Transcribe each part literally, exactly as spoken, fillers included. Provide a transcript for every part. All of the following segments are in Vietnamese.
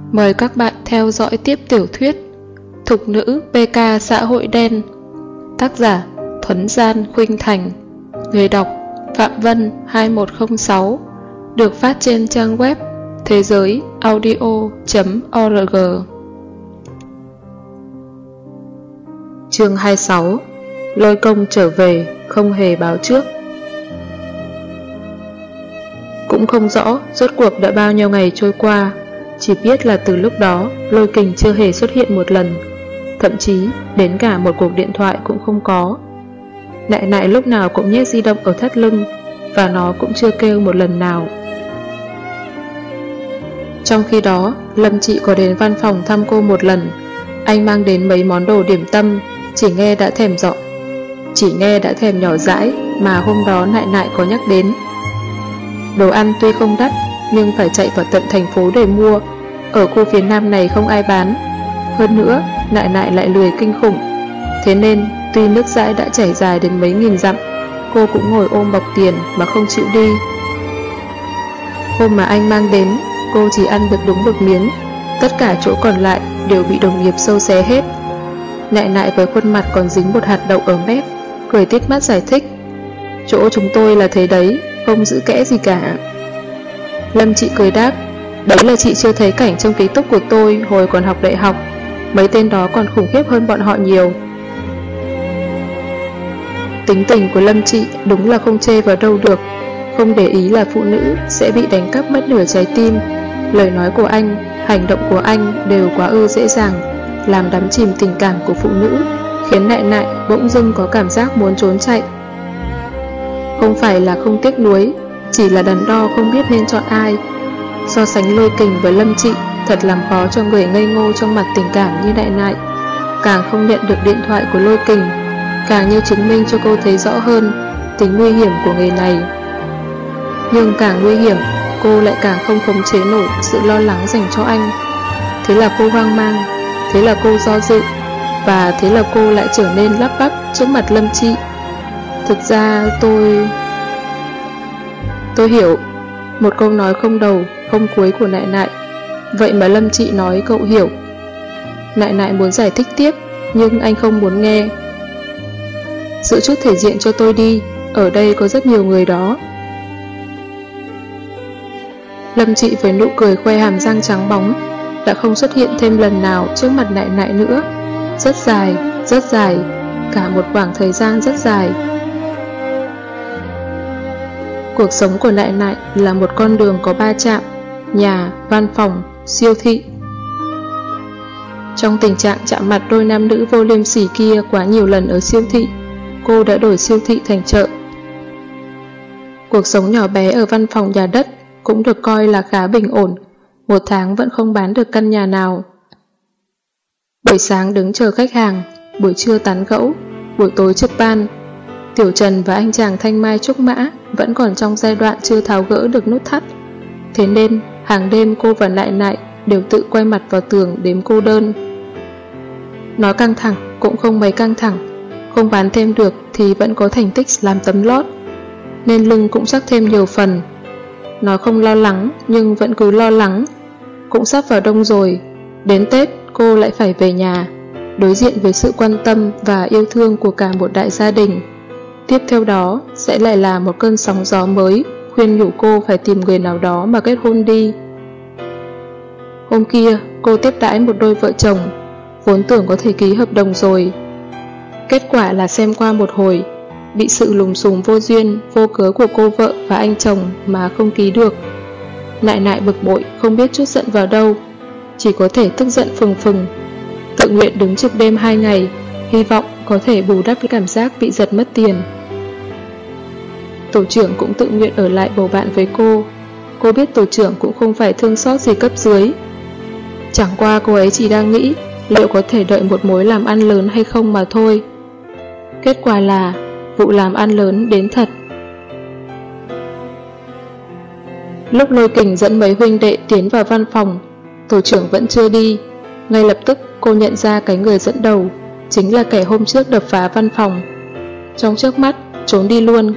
Mời các bạn theo dõi tiếp tiểu thuyết Thục nữ pê ca xã hội đen. Tác giả Thuấn Gian Khuynh Thành. Người đọc Phạm Vân hai một không sáu. Được phát trên trang web thế giới audio chấm org. Chương hai mươi sáu. Lôi công trở về không hề báo trước. Cũng không rõ rốt cuộc đã bao nhiêu ngày trôi qua, chỉ biết là từ lúc đó Lôi Kình chưa hề xuất hiện một lần, thậm chí đến cả một cuộc điện thoại cũng không có. Nại nại lúc nào cũng nhét di động ở thắt lưng, và nó cũng chưa kêu một lần nào. Trong khi đó, Lâm Chị có đến văn phòng thăm cô một lần. Anh mang đến mấy món đồ điểm tâm, chỉ nghe đã thèm dọ Chỉ nghe đã thèm nhỏ dãi mà hôm đó nại nại có nhắc đến. Đồ ăn tuy không đắt, nhưng phải chạy vào tận thành phố để mua. Ở khu phía Nam này không ai bán. Hơn nữa, nại nại lại lười kinh khủng. Thế nên, tuy nước dãi đã chảy dài đến mấy nghìn dặm, cô cũng ngồi ôm bọc tiền mà không chịu đi. Hôm mà anh mang đến, cô chỉ ăn được đúng một miếng. Tất cả chỗ còn lại đều bị đồng nghiệp sâu xé hết. Nại nại với khuôn mặt còn dính một hạt đậu ở mép, cười tít mắt giải thích: chỗ chúng tôi là thế đấy, không giữ kẽ gì cả. Lâm Chị cười đáp: đấy là chị chưa thấy cảnh trong ký túc của tôi hồi còn học đại học. Mấy tên đó còn khủng khiếp hơn bọn họ nhiều. Tính tình của Lâm Chị đúng là không chê vào đâu được. Không để ý là phụ nữ sẽ bị đánh cắp mất nửa trái tim. Lời nói của anh, hành động của anh đều quá ư dễ dàng, làm đắm chìm tình cảm của phụ nữ, khiến nại nại bỗng dưng có cảm giác muốn trốn chạy. Không phải là không tiếc nuối, chỉ là đắn đo không biết nên chọn ai. So sánh Lôi Kình với Lâm Chị thật làm khó cho người ngây ngô trong mặt tình cảm như nại nại. Càng không nhận được điện thoại của Lôi Kình, càng như chứng minh cho cô thấy rõ hơn tính nguy hiểm của người này. Nhưng càng nguy hiểm, cô lại càng không khống chế nổi sự lo lắng dành cho anh. Thế là cô hoang mang, thế là cô do dự, và thế là cô lại trở nên lắp bắp trước mặt Lâm Chị: thực ra tôi... Tôi hiểu. Một câu nói không đầu, không cuối của nại nại. Vậy mà Lâm Chị nói cậu hiểu. Nại nại muốn giải thích tiếp, nhưng anh không muốn nghe. Giữ chút thể diện cho tôi đi, ở đây có rất nhiều người đó. Lâm Chị với nụ cười khoe hàm răng trắng bóng đã không xuất hiện thêm lần nào trước mặt nại nại nữa. Rất dài, rất dài, cả một khoảng thời gian rất dài. Cuộc sống của nại nại là một con đường có ba trạm: nhà, văn phòng, siêu thị. Trong tình trạng chạm mặt đôi nam nữ vô liêm sỉ kia quá nhiều lần ở siêu thị, cô đã đổi siêu thị thành chợ. Cuộc sống nhỏ bé ở văn phòng nhà đất cũng được coi là khá bình ổn. Một tháng vẫn không bán được căn nhà nào. Buổi sáng đứng chờ khách hàng, buổi trưa tán gẫu, buổi tối trực ban. Tiểu Trần và anh chàng Thanh Mai Trúc Mã vẫn còn trong giai đoạn chưa tháo gỡ được nút thắt. Thế nên hàng đêm cô và nại nại đều tự quay mặt vào tường đếm cô đơn. Nói căng thẳng cũng không mấy căng thẳng, không bán thêm được thì vẫn có thành tích làm tấm lót, nên lưng cũng chắc thêm nhiều phần. Nói không lo lắng nhưng vẫn cứ lo lắng. Cũng sắp vào đông rồi, đến Tết cô lại phải về nhà, đối diện với sự quan tâm và yêu thương của cả một đại gia đình. Tiếp theo đó sẽ lại là một cơn sóng gió mới khuyên nhủ cô phải tìm người nào đó mà kết hôn đi. Hôm kia cô tiếp đãi một đôi vợ chồng, vốn tưởng có thể ký hợp đồng rồi. Kết quả là xem qua một hồi, bị sự lùng xùm vô duyên, vô cớ của cô vợ và anh chồng mà không ký được. Nại nại bực bội không biết trút giận vào đâu, chỉ có thể tức giận phừng phừng, tự nguyện đứng trực đêm hai ngày, hy vọng có thể bù đắp cái cảm giác bị giật mất tiền. Tổ trưởng cũng tự nguyện ở lại bầu bạn với cô. Cô biết tổ trưởng cũng không phải thương xót gì cấp dưới. Chẳng qua cô ấy chỉ đang nghĩ liệu có thể đợi một mối làm ăn lớn hay không mà thôi. Kết quả là vụ làm ăn lớn đến thật. Lúc Lôi Kình dẫn mấy huynh đệ tiến vào văn phòng, tổ trưởng vẫn chưa đi. Ngay lập tức cô nhận ra cái người dẫn đầu chính là kẻ hôm trước đập phá văn phòng. Trong chớp mắt trốn đi luôn.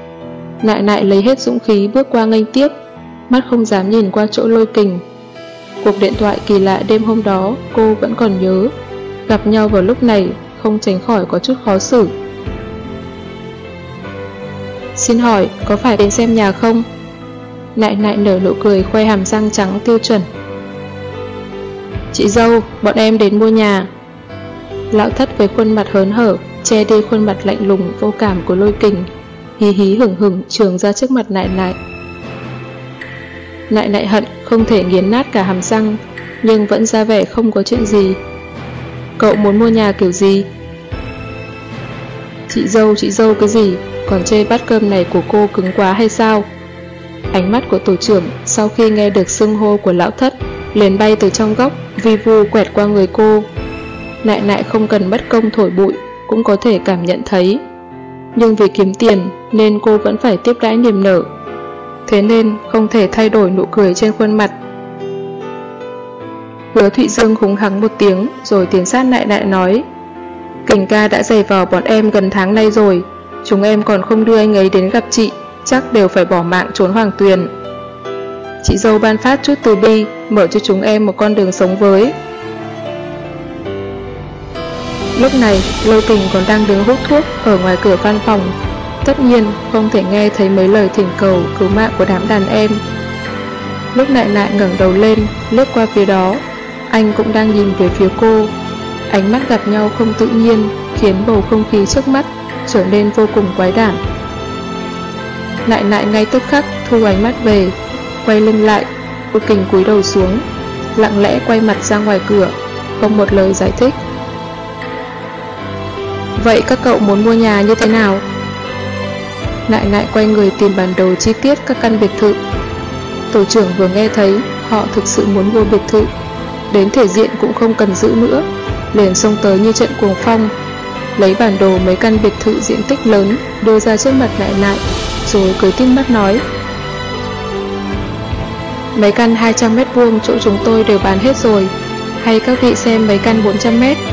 Nại nại lấy hết dũng khí bước qua nghênh tiếp, mắt không dám nhìn qua chỗ Lôi Kình. Cuộc điện thoại kỳ lạ đêm hôm đó cô vẫn còn nhớ. Gặp nhau vào lúc này không tránh khỏi có chút khó xử. Xin hỏi có phải đến xem nhà không? Nại nại nở nụ cười khoe hàm răng trắng tiêu chuẩn. Chị dâu, bọn em đến mua nhà. Lão Thất với khuôn mặt hớn hở che đi khuôn mặt lạnh lùng vô cảm của Lôi Kình, hí hí hửng hửng trường ra trước mặt nại nại. Nại nại hận không thể nghiến nát cả hàm răng, nhưng vẫn ra vẻ không có chuyện gì. Cậu muốn mua nhà kiểu gì? Chị dâu, chị dâu cái gì? Còn chê bát cơm này của cô cứng quá hay sao? Ánh mắt của tổ trưởng sau khi nghe được xưng hô của Lão Thất liền bay từ trong góc vi vu quẹt qua người cô. Nại nại không cần mất công thổi bụi cũng có thể cảm nhận thấy, nhưng vì kiếm tiền nên cô vẫn phải tiếp đãi niềm nở, thế nên không thể thay đổi nụ cười trên khuôn mặt. Hứa Thụy Dương húng hắng một tiếng rồi tiến sát nại nại nói: Kình ca đã giày vò bọn em gần tháng nay rồi, chúng em còn không đưa anh ấy đến gặp chị, chắc đều phải bỏ mạng trốn Hoàng Tuyền. Chị dâu ban phát chút từ bi, mở cho chúng em một con đường sống với. Lúc này Lôi Kình còn đang đứng hút thuốc ở ngoài cửa văn phòng, tất nhiên không thể nghe thấy mấy lời thỉnh cầu cứu mạng của đám đàn em. Lúc nại nại ngẩng đầu lên lướt qua phía đó, anh cũng đang nhìn về phía cô. Ánh mắt gặp nhau không tự nhiên khiến bầu không khí trước mắt trở nên vô cùng quái đản. Nại nại ngay tức khắc thu ánh mắt về, quay lưng lại. Lôi Kình cúi đầu xuống, lặng lẽ quay mặt ra ngoài cửa, không một lời giải thích. Vậy các cậu muốn mua nhà như thế nào? Nại nại quay người tìm bản đồ chi tiết các căn biệt thự. Tổ trưởng vừa nghe thấy họ thực sự muốn mua biệt thự, đến thể diện cũng không cần giữ nữa, liền xông tới như trận cuồng phong, lấy bản đồ mấy căn biệt thự diện tích lớn đưa ra trước mặt nại nại, rồi cười tinh mắt nói: Mấy căn hai trăm mét vuông chỗ chúng tôi đều bán hết rồi, hay các vị xem mấy căn bốn trăm mét?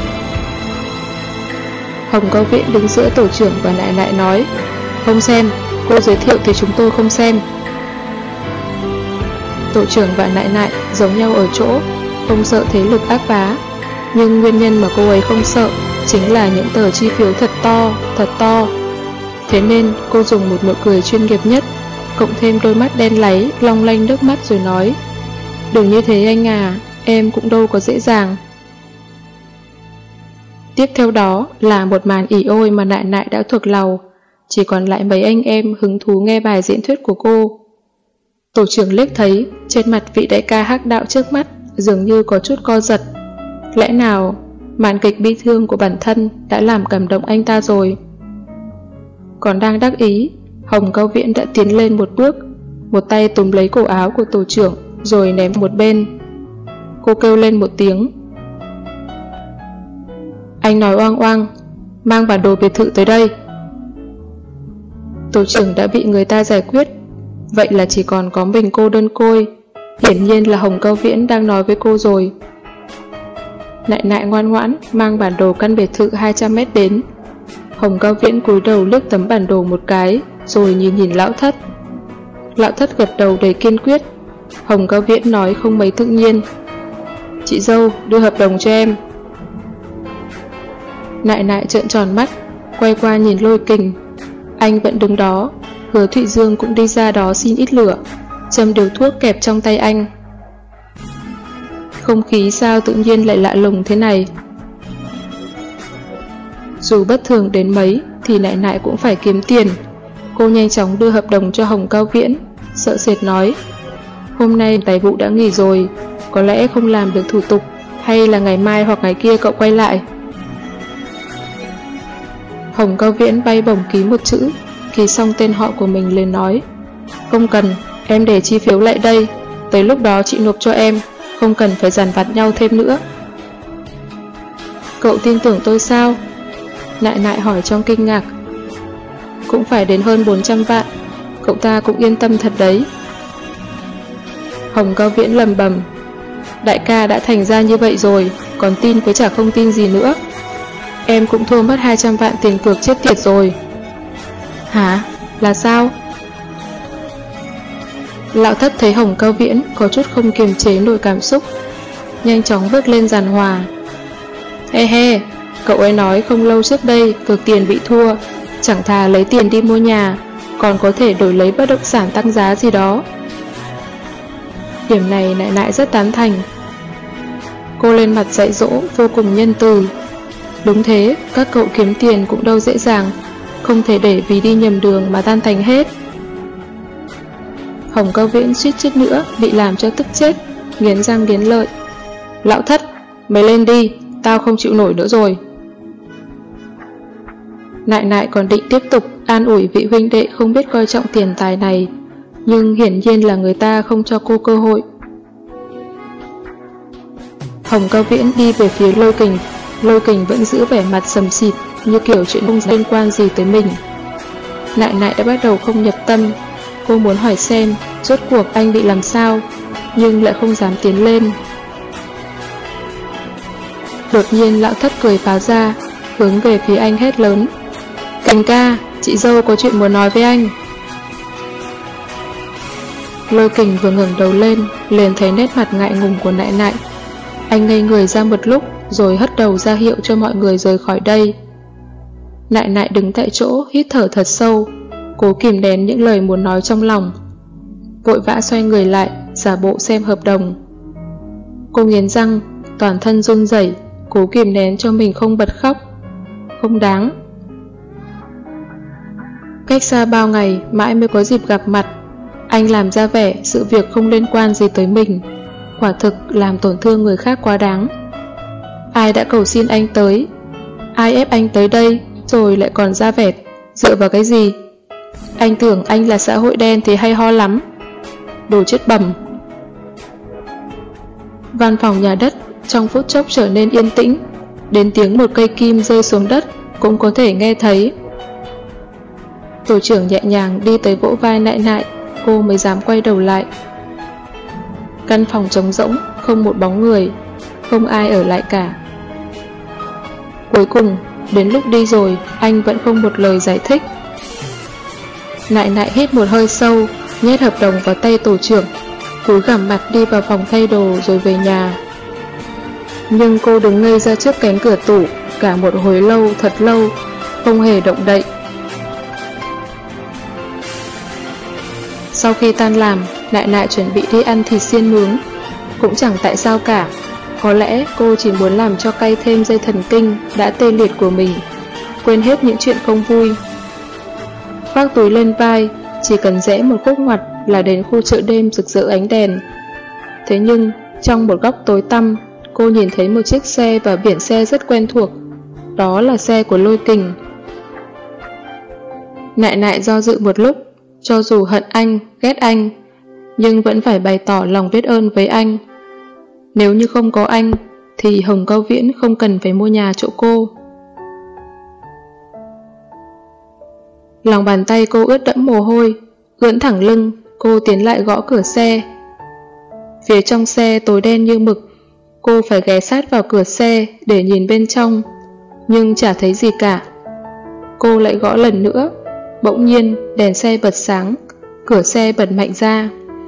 Hồng Cao Viễn đứng giữa tổ trưởng và nại nại nói: Không xem, cô giới thiệu thì chúng tôi không xem. Tổ trưởng và nại nại giống nhau ở chỗ không sợ thế lực ác bá, nhưng nguyên nhân mà cô ấy không sợ chính là những tờ chi phiếu thật to, thật to. Thế nên cô dùng một nụ cười chuyên nghiệp nhất, cộng thêm đôi mắt đen láy long lanh nước mắt rồi nói: Đừng như thế anh à, em cũng đâu có dễ dàng. Tiếp theo đó là một màn ỉ ôi mà nại nại đã thuộc lòng, chỉ còn lại mấy anh em hứng thú nghe bài diễn thuyết của cô. Tổ trưởng liếc thấy trên mặt vị đại ca hắc đạo trước mắt dường như có chút co giật. Lẽ nào màn kịch bi thương của bản thân đã làm cảm động anh ta rồi? Còn đang đắc ý, Hồng Cao Viễn đã tiến lên một bước, một tay túm lấy cổ áo của tổ trưởng rồi ném một bên. Cô kêu lên một tiếng: Anh nói oang oang, mang bản đồ biệt thự tới đây. Tổ trưởng đã bị người ta giải quyết, vậy là chỉ còn có mình cô đơn côi. Hiển nhiên là Hồng Cao Viễn đang nói với cô rồi. Nại nại ngoan ngoãn mang bản đồ căn biệt thự hai trăm mét đến. Hồng Cao Viễn cúi đầu liếc tấm bản đồ một cái, rồi nhìn nhìn Lão Thất. Lão Thất gật đầu đầy kiên quyết. Hồng Cao Viễn nói không mấy tự nhiên: Chị dâu, đưa hợp đồng cho em. Nại nại trợn tròn mắt, quay qua nhìn Lôi Kình. Anh vẫn đứng đó. Hứa Thụy Dương cũng đi ra đó xin ít lửa, châm điều thuốc kẹp trong tay anh. Không khí sao tự nhiên lại lạ lùng thế này? Dù bất thường đến mấy thì nại nại cũng phải kiếm tiền. Cô nhanh chóng đưa hợp đồng cho Hồng Cao Viễn, sợ sệt nói: Hôm nay tài vụ đã nghỉ rồi, có lẽ không làm được thủ tục, hay là ngày mai hoặc ngày kia cậu quay lại. Hồng Cao Viễn bay bổng ký một chữ, ký xong tên họ của mình lên nói: Không cần, em để chi phiếu lại đây, tới lúc đó chị nộp cho em, không cần phải dằn vặt nhau thêm nữa. Cậu tin tưởng tôi sao? Nại nại hỏi trong kinh ngạc. Cũng phải đến hơn bốn trăm vạn, cậu ta cũng yên tâm thật đấy. Hồng Cao Viễn lầm bầm: Đại ca đã thành ra như vậy rồi, còn tin với chả không tin gì nữa. Em cũng thua mất hai trăm vạn tiền cược chết tiệt rồi. Hả? Là sao? Lão Thất thấy Hồng Cao Viễn có chút không kiềm chế nổi cảm xúc, nhanh chóng bước lên giàn hòa. He he, cậu ấy nói không lâu trước đây cược tiền bị thua, chẳng thà lấy tiền đi mua nhà, còn có thể đổi lấy bất động sản tăng giá gì đó. Điểm này Nại Nại rất tán thành. Cô lên mặt dạy dỗ vô cùng nhân từ. Đúng thế, các cậu kiếm tiền cũng đâu dễ dàng, không thể để vì đi nhầm đường mà tan thành hết. Hồng Cao Viễn suýt chút nữa bị làm cho tức chết, nghiến răng nghiến lợi. Lão Thất, mày lên đi, tao không chịu nổi nữa rồi. Nại Nại còn định tiếp tục an ủi vị huynh đệ không biết coi trọng tiền tài này, nhưng hiển nhiên là người ta không cho cô cơ hội. Hồng Cao Viễn đi về phía Lôi Kình. Lôi Kình vẫn giữ vẻ mặt sầm xịt, như kiểu chuyện không liên quan gì tới mình. Nại Nại đã bắt đầu không nhập tâm. Cô muốn hỏi xem rốt cuộc anh bị làm sao, nhưng lại không dám tiến lên. Đột nhiên Lão Thất cười phá ra, hướng về phía anh hét lớn. Kình ca, chị dâu có chuyện muốn nói với anh. Lôi Kình vừa ngẩng đầu lên, liền thấy nét mặt ngại ngùng của Nại Nại. Anh ngây người ra một lúc, rồi hất đầu ra hiệu cho mọi người rời khỏi đây. Nại Nại đứng tại chỗ, hít thở thật sâu, cố kìm nén những lời muốn nói trong lòng. Vội vã xoay người lại, giả bộ xem hợp đồng. Cô nghiến răng, toàn thân run rẩy, cố kìm nén cho mình không bật khóc. Không đáng. Cách xa bao ngày, mãi mới có dịp gặp mặt, anh làm ra vẻ sự việc không liên quan gì tới mình, quả thực làm tổn thương người khác quá đáng. Ai đã cầu xin anh tới? Ai ép anh tới đây, rồi lại còn ra vẻ? Dựa vào cái gì? Anh tưởng anh là xã hội đen thì hay ho lắm. Đồ chết bẩm. Văn phòng nhà đất trong phút chốc trở nên yên tĩnh, đến tiếng một cây kim rơi xuống đất cũng có thể nghe thấy. Tổ trưởng nhẹ nhàng đi tới vỗ vai Nại Nại, cô mới dám quay đầu lại. Căn phòng trống rỗng, không một bóng người, không ai ở lại cả. Cuối cùng, đến lúc đi rồi, anh vẫn không một lời giải thích. Nại Nại hít một hơi sâu, nhét hợp đồng vào tay tổ trưởng, cúi gằm mặt đi vào phòng thay đồ rồi về nhà. Nhưng cô đứng ngây ra trước cánh cửa tủ cả một hồi lâu, thật lâu, không hề động đậy. Sau khi tan làm, Nại Nại chuẩn bị đi ăn thịt xiên nướng. Cũng chẳng tại sao cả, có lẽ cô chỉ muốn làm cho cay thêm dây thần kinh đã tê liệt của mình, quên hết những chuyện không vui. Vác túi lên vai, chỉ cần rẽ một khúc ngoặt là đến khu chợ đêm rực rỡ ánh đèn. Thế nhưng, trong một góc tối tăm, cô nhìn thấy một chiếc xe và biển xe rất quen thuộc. Đó là xe của Lôi Kình. Nại Nại do dự một lúc, cho dù hận anh, ghét anh, nhưng vẫn phải bày tỏ lòng biết ơn với anh. Nếu như không có anh, thì Hồng Cao Viễn không cần phải mua nhà chỗ cô. Lòng bàn tay cô ướt đẫm mồ hôi, ưỡn thẳng lưng, cô tiến lại gõ cửa xe. Phía trong xe tối đen như mực, cô phải ghé sát vào cửa xe để nhìn bên trong, nhưng chả thấy gì cả. Cô lại gõ lần nữa, bỗng nhiên đèn xe bật sáng, cửa xe bật mạnh ra.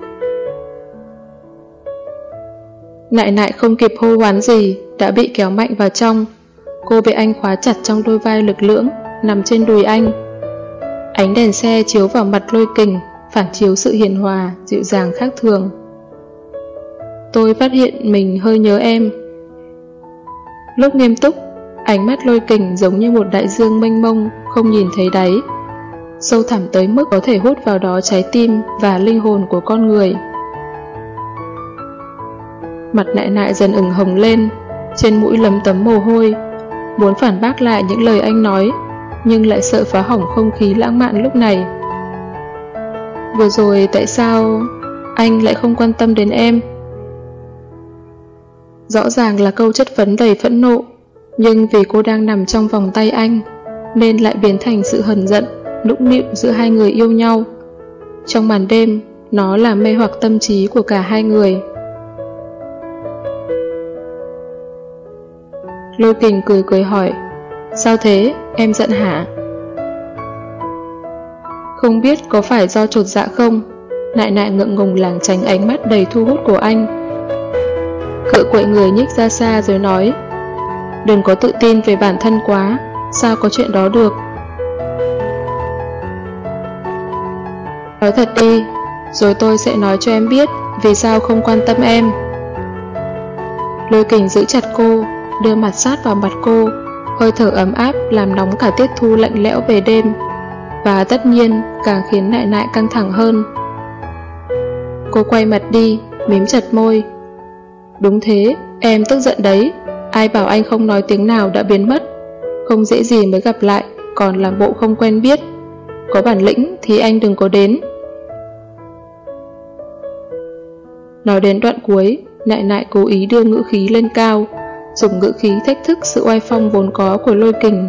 Nại Nại không kịp hô hoán gì, đã bị kéo mạnh vào trong. Cô bị anh khóa chặt trong đôi vai lực lưỡng, nằm trên đùi anh. Ánh đèn xe chiếu vào mặt Lôi Kình, phản chiếu sự hiền hòa, dịu dàng khác thường. Tôi phát hiện mình hơi nhớ em. Lúc nghiêm túc, ánh mắt Lôi Kình giống như một đại dương mênh mông, không nhìn thấy đáy, sâu thẳm tới mức có thể hút vào đó trái tim và linh hồn của con người. Mặt Nại Nại dần ửng hồng lên, trên mũi lấm tấm mồ hôi, muốn phản bác lại những lời anh nói, nhưng lại sợ phá hỏng không khí lãng mạn lúc này. Vừa rồi tại sao anh lại không quan tâm đến em? Rõ ràng là câu chất vấn đầy phẫn nộ, nhưng vì cô đang nằm trong vòng tay anh, nên lại biến thành sự hờn giận, nũng nịu giữa hai người yêu nhau. Trong màn đêm, nó làm mê hoặc tâm trí của cả hai người. Lôi Kình cười cười hỏi, sao thế, em giận hả? Không biết có phải do chột dạ không, Nại nại ngượng ngùng lảng tránh ánh mắt đầy thu hút của anh. Cự quậy người nhích ra xa rồi nói, đừng có tự tin về bản thân quá, sao có chuyện đó được. Nói thật đi, rồi tôi sẽ nói cho em biết vì sao không quan tâm em. Lôi Kình giữ chặt cô, đưa mặt sát vào mặt cô, hơi thở ấm áp làm nóng cả tiết thu lạnh lẽo về đêm, và tất nhiên càng khiến Nại Nại căng thẳng hơn. Cô quay mặt đi, mím chặt môi. Đúng thế, em tức giận đấy, ai bảo anh không nói tiếng nào đã biến mất, không dễ gì mới gặp lại, còn làm bộ không quen biết. Có bản lĩnh thì anh đừng có đến. Nói đến đoạn cuối, Nại Nại cố ý đưa ngữ khí lên cao, dùng ngữ khí thách thức sự oai phong vốn có của Lôi Kình.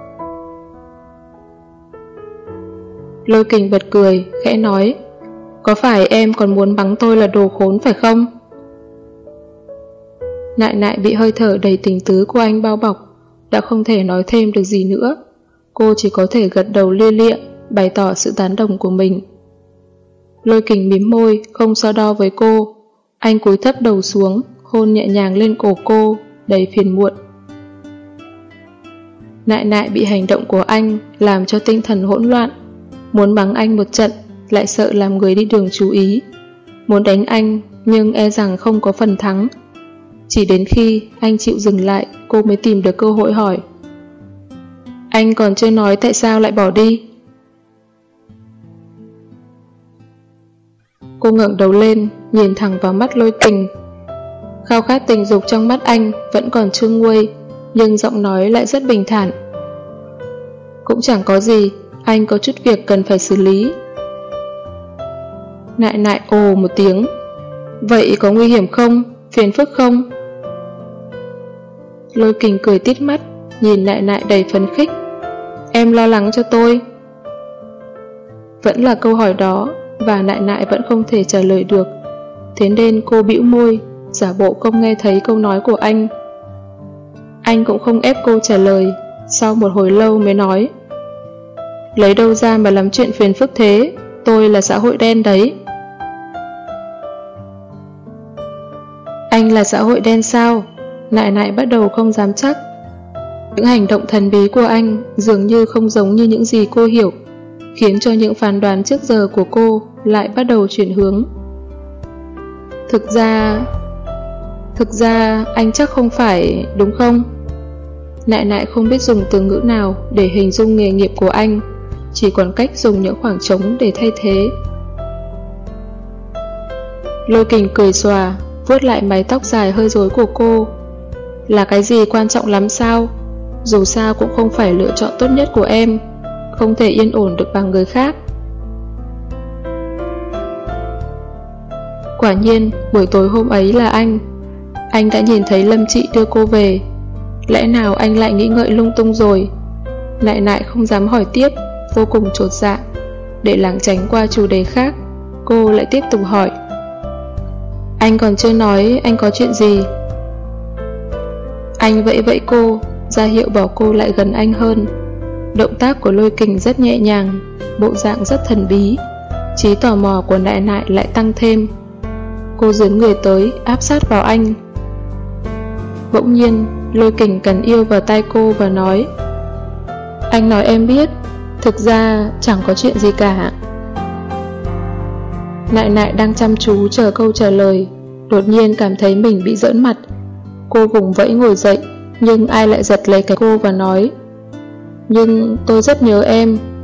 Lôi Kình bật cười, khẽ nói, có phải em còn muốn mắng tôi là đồ khốn phải không? Nại Nại bị hơi thở đầy tình tứ của anh bao bọc, đã không thể nói thêm được gì nữa. Cô chỉ có thể gật đầu lia lịa, bày tỏ sự tán đồng của mình. Lôi Kình mím môi, không so đo với cô. Anh cúi thấp đầu xuống, hôn nhẹ nhàng lên cổ cô, đầy phiền muộn. Nại Nại bị hành động của anh làm cho tinh thần hỗn loạn, muốn mắng anh một trận, lại sợ làm người đi đường chú ý. Muốn đánh anh, nhưng e rằng không có phần thắng. Chỉ đến khi anh chịu dừng lại, cô mới tìm được cơ hội hỏi, anh còn chưa nói tại sao lại bỏ đi. Cô ngẩng đầu lên, nhìn thẳng vào mắt Lôi Kình. Khao khát tình dục trong mắt anh vẫn còn chưa nguôi, nhưng giọng nói lại rất bình thản. Cũng chẳng có gì, anh có chút việc cần phải xử lý. Nại Nại ồ một tiếng. Vậy có nguy hiểm không? Phiền phức không? Lôi Kình cười tít mắt, nhìn Nại Nại đầy phấn khích. Em lo lắng cho tôi. Vẫn là câu hỏi đó, và Nại Nại vẫn không thể trả lời được. Thế nên cô bĩu môi, giả bộ không nghe thấy câu nói của anh. Anh cũng không ép cô trả lời, sau một hồi lâu mới nói, lấy đâu ra mà làm chuyện phiền phức thế, tôi là xã hội đen đấy. Anh là xã hội đen sao? Nại Nại bắt đầu không dám chắc. Những hành động thần bí của anh dường như không giống như những gì cô hiểu, khiến cho những phán đoán trước giờ của cô lại bắt đầu chuyển hướng. Thực ra... Thực ra anh chắc không phải, đúng không? Nại Nại không biết dùng từ ngữ nào để hình dung nghề nghiệp của anh, chỉ còn cách dùng những khoảng trống để thay thế. Lôi Kình cười xòa, vuốt lại mái tóc dài hơi rối của cô. Là cái gì quan trọng lắm sao? Dù sao cũng không phải lựa chọn tốt nhất của em, không thể yên ổn được bằng người khác. Quả nhiên, buổi tối hôm ấy là anh. Anh đã nhìn thấy Lâm Trị đưa cô về. Lẽ nào anh lại nghĩ ngợi lung tung rồi? Nại Nại không dám hỏi tiếp, vô cùng chột dạ. Để lảng tránh qua chủ đề khác, cô lại tiếp tục hỏi. Anh còn chưa nói anh có chuyện gì? Anh vẫy vẫy cô, ra hiệu bảo cô lại gần anh hơn. Động tác của Lôi Kình rất nhẹ nhàng, bộ dạng rất thần bí. Trí tò mò của Nại Nại lại tăng thêm. Cô dướn người tới, áp sát vào anh. Bỗng nhiên, Lôi Kình cần yêu vào tai cô và nói, anh nói em biết, thực ra chẳng có chuyện gì cả. Nại Nại đang chăm chú chờ câu trả lời, đột nhiên cảm thấy mình bị giỡn mặt. Cô vùng vẫy ngồi dậy, nhưng ai lại giật lấy cái cô và nói, nhưng tôi rất nhớ em.